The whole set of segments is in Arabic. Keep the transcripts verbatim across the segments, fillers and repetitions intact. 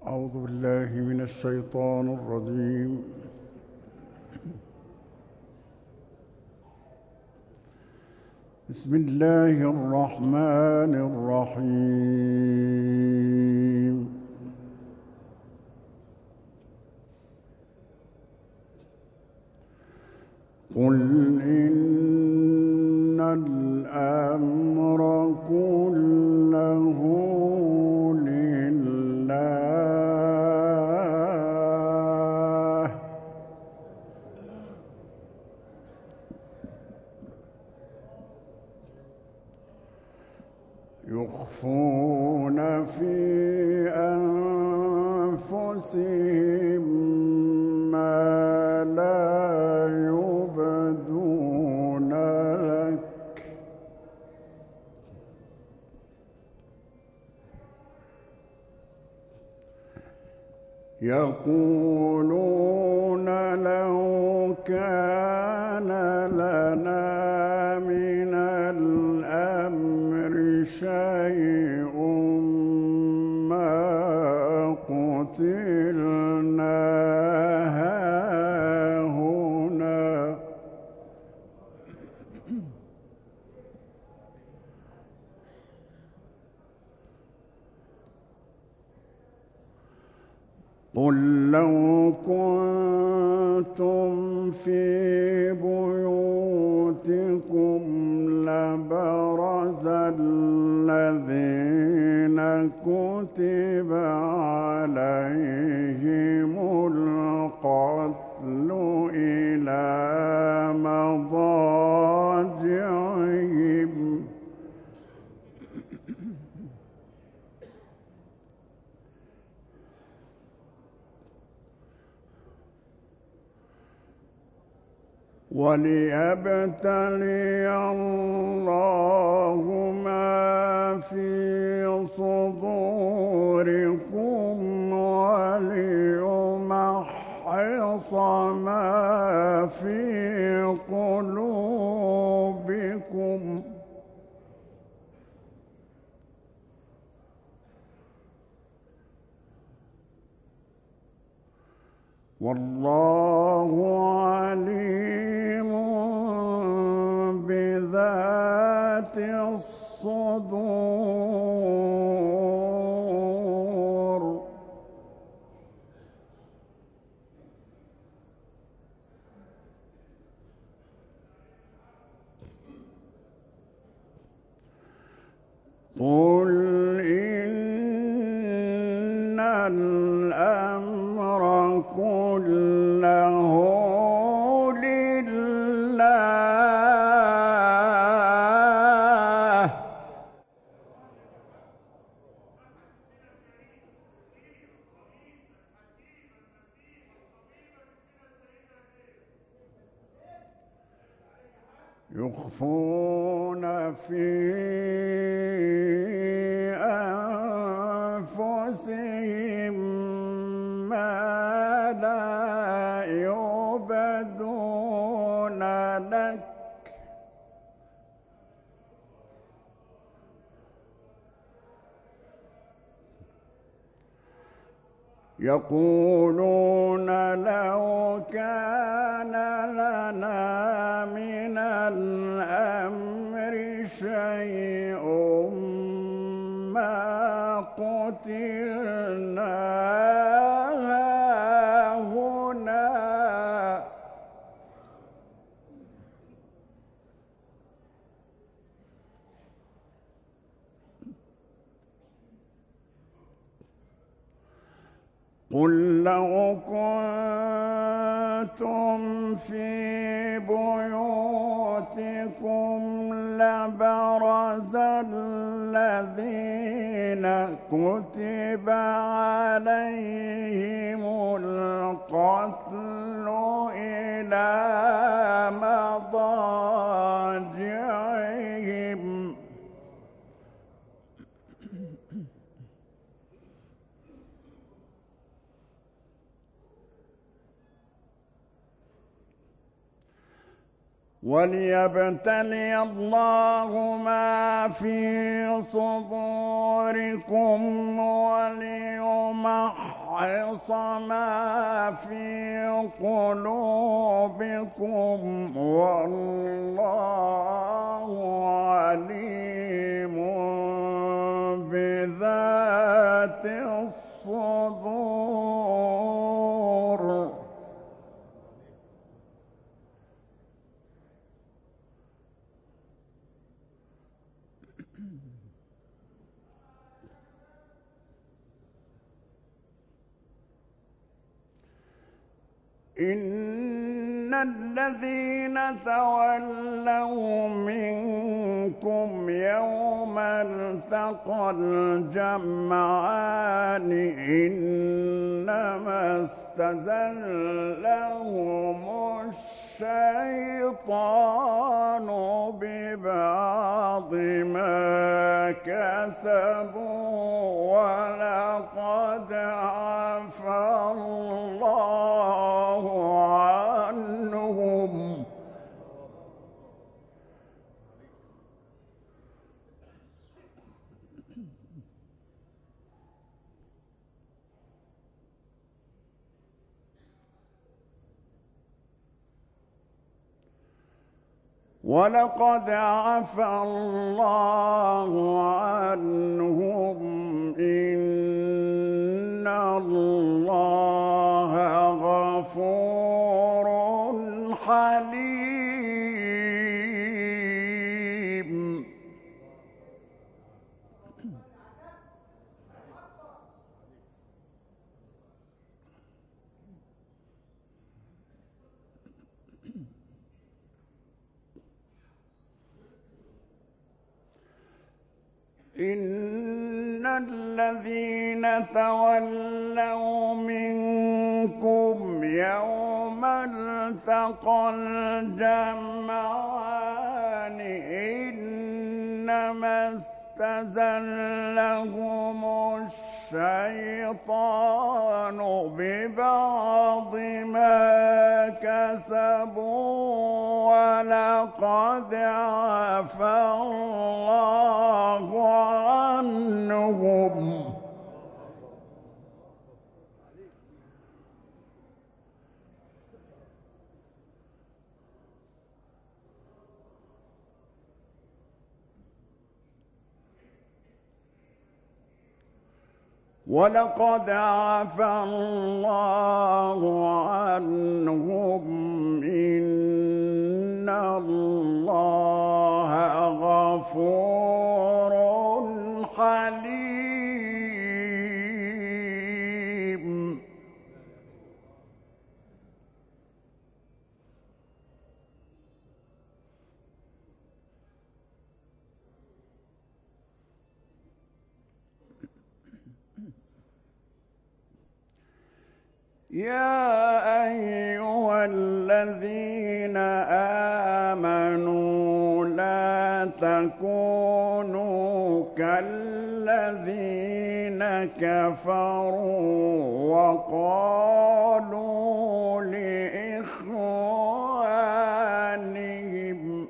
أعوذ بالله من الشيطان الرجيم. بسم الله الرحمن الرحيم. قل إن الأمر كله لله يخفون في أنفسهم ما لا يبدون لك يقولون لو كان لنا من الأمر شيء ما قتلنا هاهنا قل لو كنتم في بيوتكم لبرز الذين كتب عليهم القتل إلى مضاجعهم وليبتلي الله ما في صدوركم وليمحص ما في قلوبكم والله عليم بذات الصدور. قل إن الأمر كله لله يخفون في أنفسهم ما لا يبدون لك يقولون لو كان لنا من الأمر شيء ما قتلنا هاهنا قل لو كنتم في بيوتكم لبرز الذين كتب عليهم القتل إلى مضاجعهم وليبتلي الله ما في صدوركم وليمحص ليمحص ما في قلوبكم والله عليم بذات الصدور. إن الذين تولوا منكم يوم التقى الجمعان إنما استزلهم الشيطان ببعض ما كسبوا ولقد عفا الله عنهم ولقد عفا الله عنهم إن الله غفور حليم. إن الذين تولوا منكم يوم التقى الجمعان إنما استزلهم الشيطان ببعض ما كسبوا ولقد عفا الله عنهم ولقد عفا الله عنهم إن الله غفور حليم. يا أيها الذين آمنوا لا تكونوا كالذين كفروا وقالوا لإخوانهم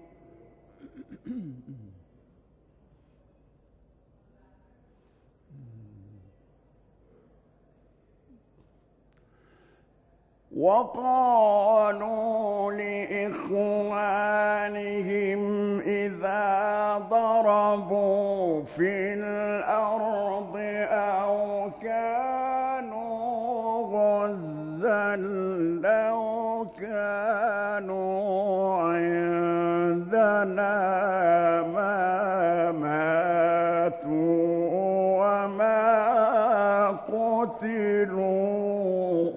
وقالوا لإخوانهم إذا ضربوا في الأرض أو كانوا غزا لو كانوا عندنا ما ماتوا وما قتلوا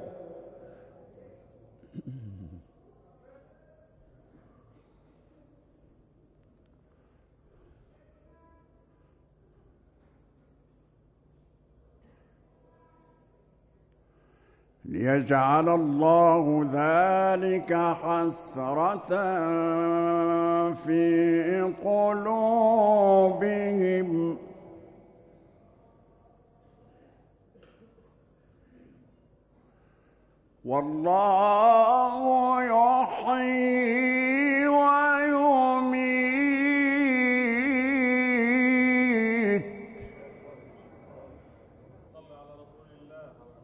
ليجعل الله ذلك حسرة في قلوبهم والله يحيي ويميت.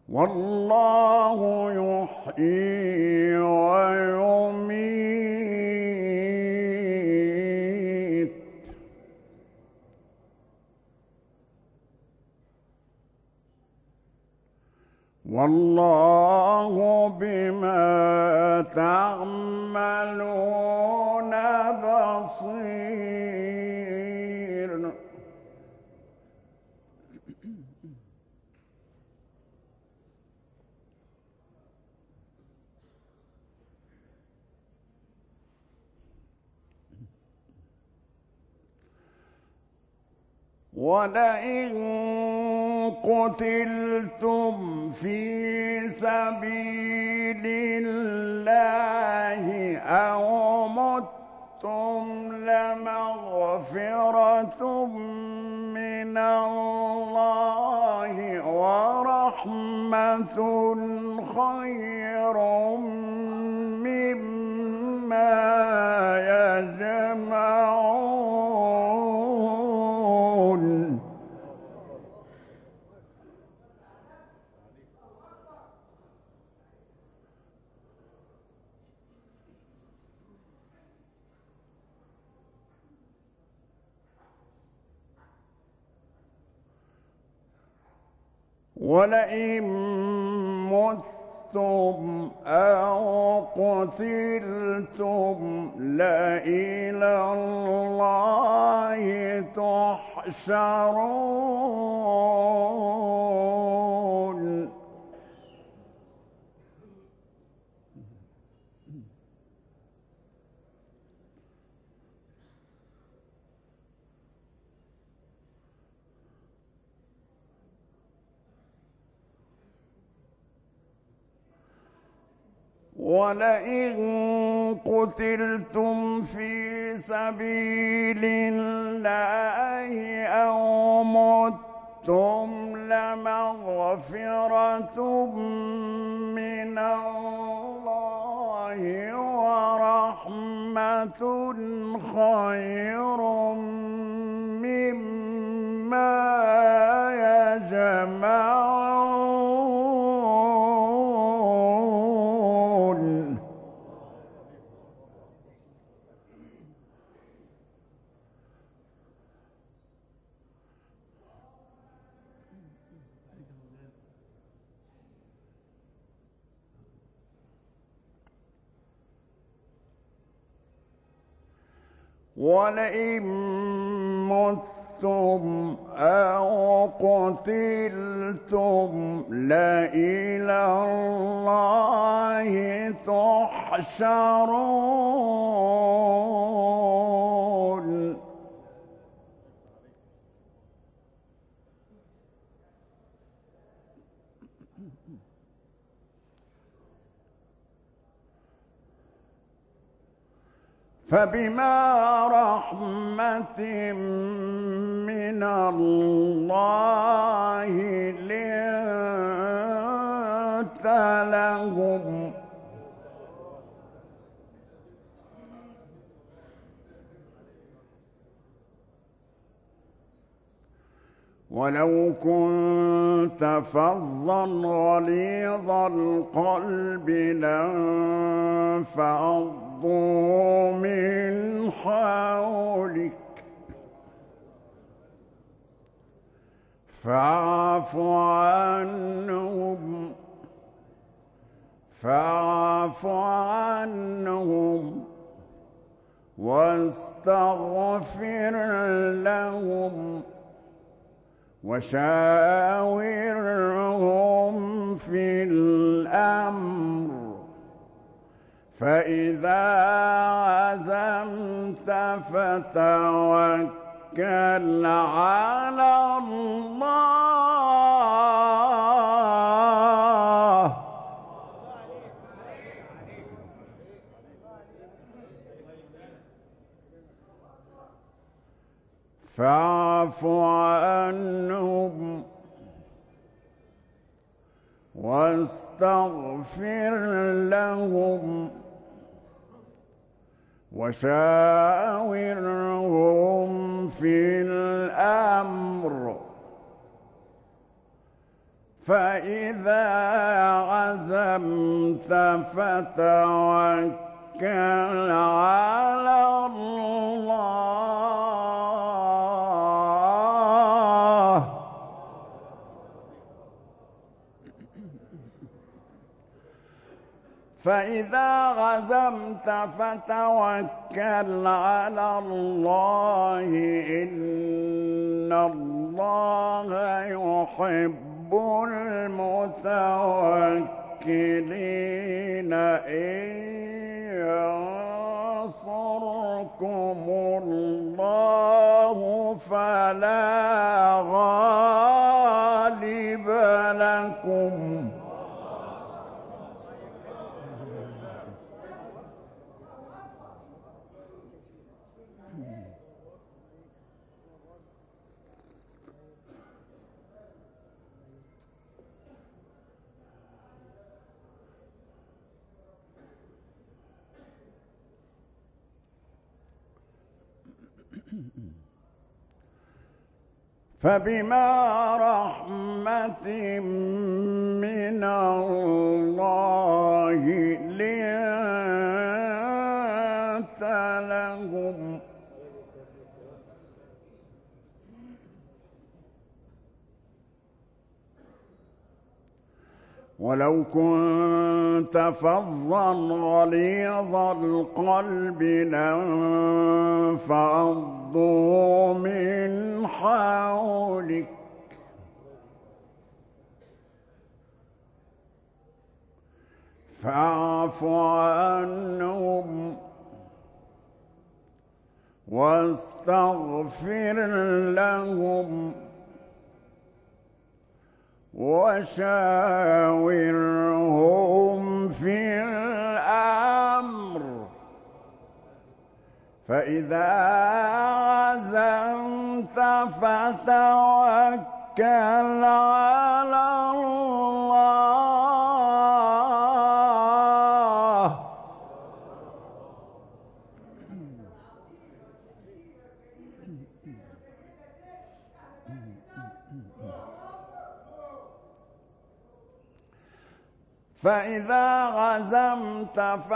والله يحيي ويميت والله بما تعملون بصير. ولئن قتلتم في سبيل الله أو متم لمغفرة من الله ورحمة خير مما يجمعون. ولئن متم أو قتلتم لإلى الله تحشرون. ولئن قتلتم في سبيل الله أو متم لمغفرة من الله ورحمة خير مما يجمعون. ولئن متم أو قتلتم لإلى الله تحشرون. فبما رحمة من الله لنت لهم ولو كنت فظا غليظ القلب لانفضوا من حولك فاعف عنهم فاعف عنهم واستغفر لهم وشاورهم في الأمر فإذا عزمت فتوكل على الله فاعف عنهم واستغفر لهم وشاورهم في الأمر فإذا عزمت فتوكل على الله فإذا عزمت فتوكل على الله إن الله يحب المتوكلين إن ينصركم الله فلا غالب لكم فبما رحمة من الله لنت لهم ولو كنت فظا غليظ القلب لانفضوا من حولك فاعف عنهم واستغفر لهم وشاورهم في الأمر فإذا عزمت فتوكل على الله فإذا عزمت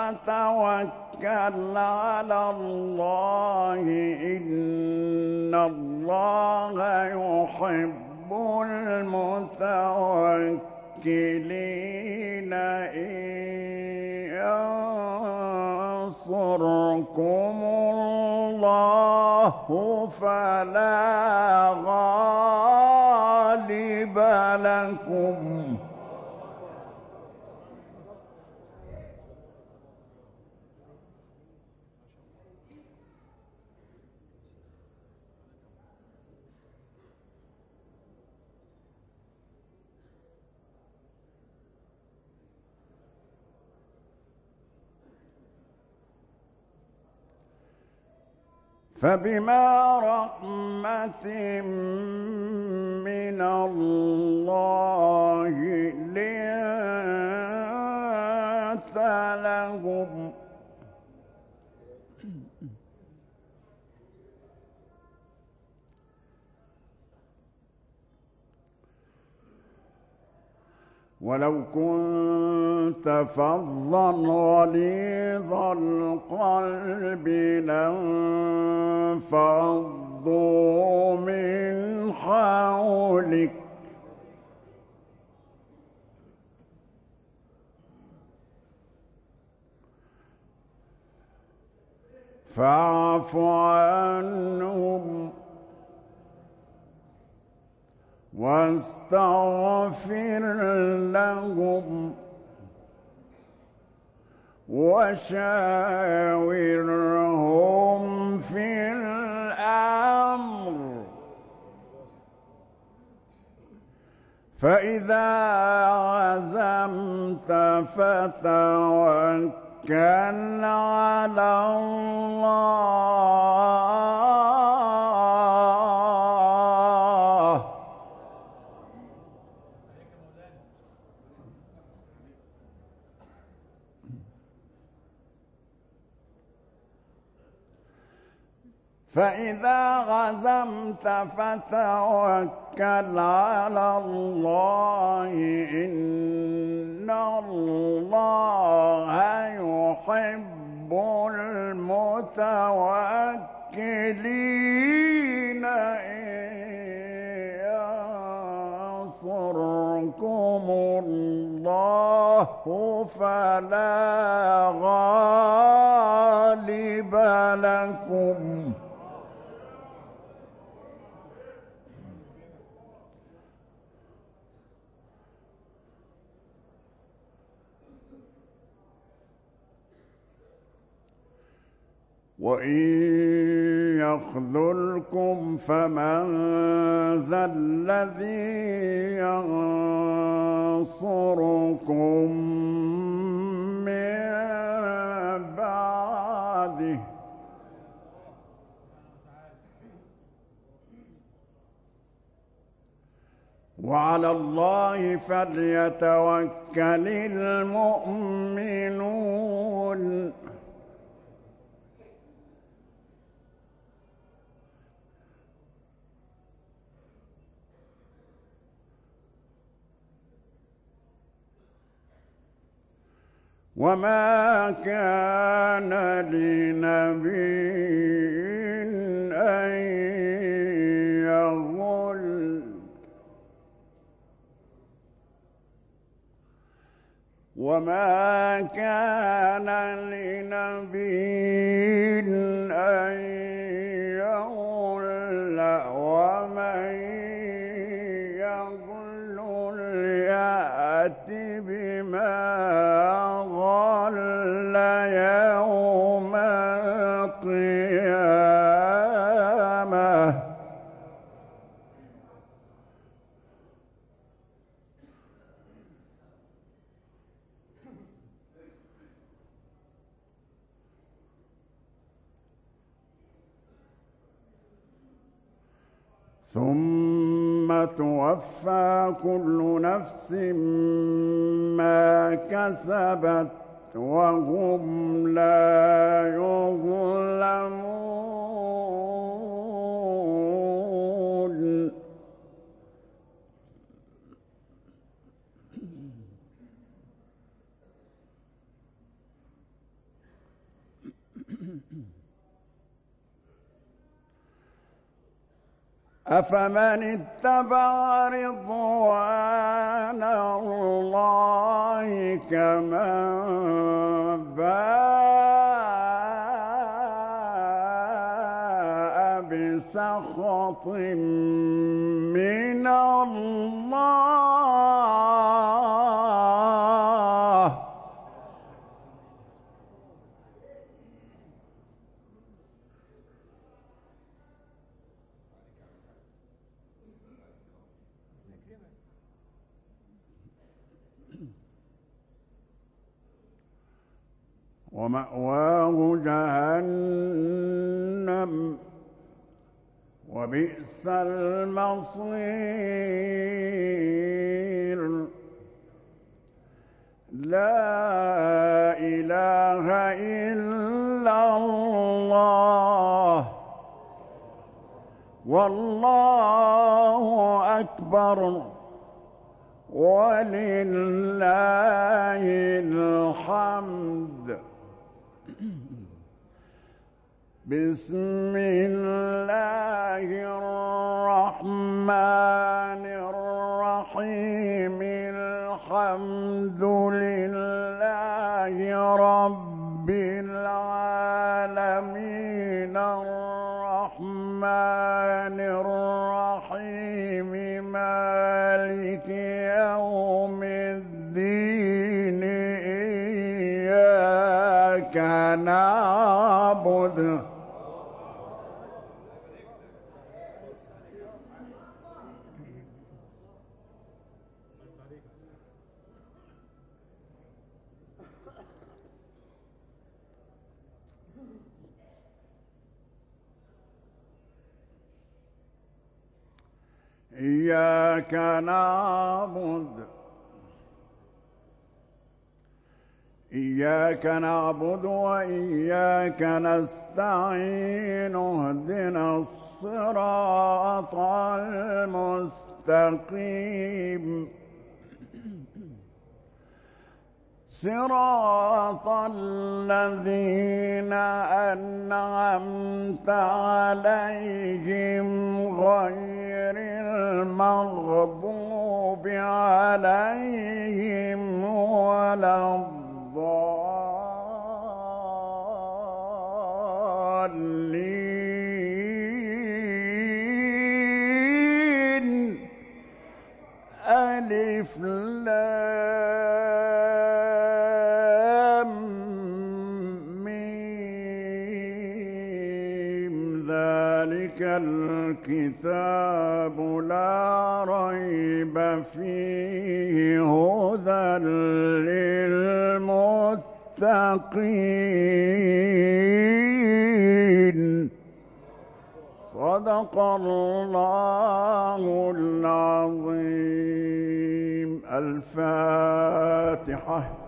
فتوكل على الله إن الله يحب المتوكلين إن ينصركم الله فلا غالب لكم فبما رحمة من الله لنت لهم ولو كنت فظا غليظ القلب لانفضوا من حولك فاعف عنهم واستغفر لهم وشاورهم في الأمر فإذا عزمت فتوكل على الله فإذا غزمت فتوكل على الله إن الله يحب المتوكلين إن ينصركم الله فلا غالب لكم وإن يخذلكم فمن ذا الذي ينصركم من بعده وعلى الله فليتوكل المؤمنون وما كان لنبي أن يغل وما كان لنبي أن يغل ومن يغل يأت بما غل يوم القيامة ثم توفى كل نفس ما كسبت وهم لا يظلمون أفمن اتبع رضوان الله كمن باء بسخط من الله ومأواه جهنم وبئس المصير لا إله إلا الله والله أكبر ولله الحمد بسم الله الرحمن الرحيم الحمد لله رب العالمين الرحمن الرحيم مالك يوم الدين إياك نعبد إياك نعبد إياك نعبد وإياك نستعين اهدنا الصراط المستقيم صراط الذين أنعمت عليهم غير المغضوب عليهم ولا الضالين ألف لام ميم ذلك الكتاب لا ريب فيه هدى للمتقين صدق الله العظيم. الفاتحة.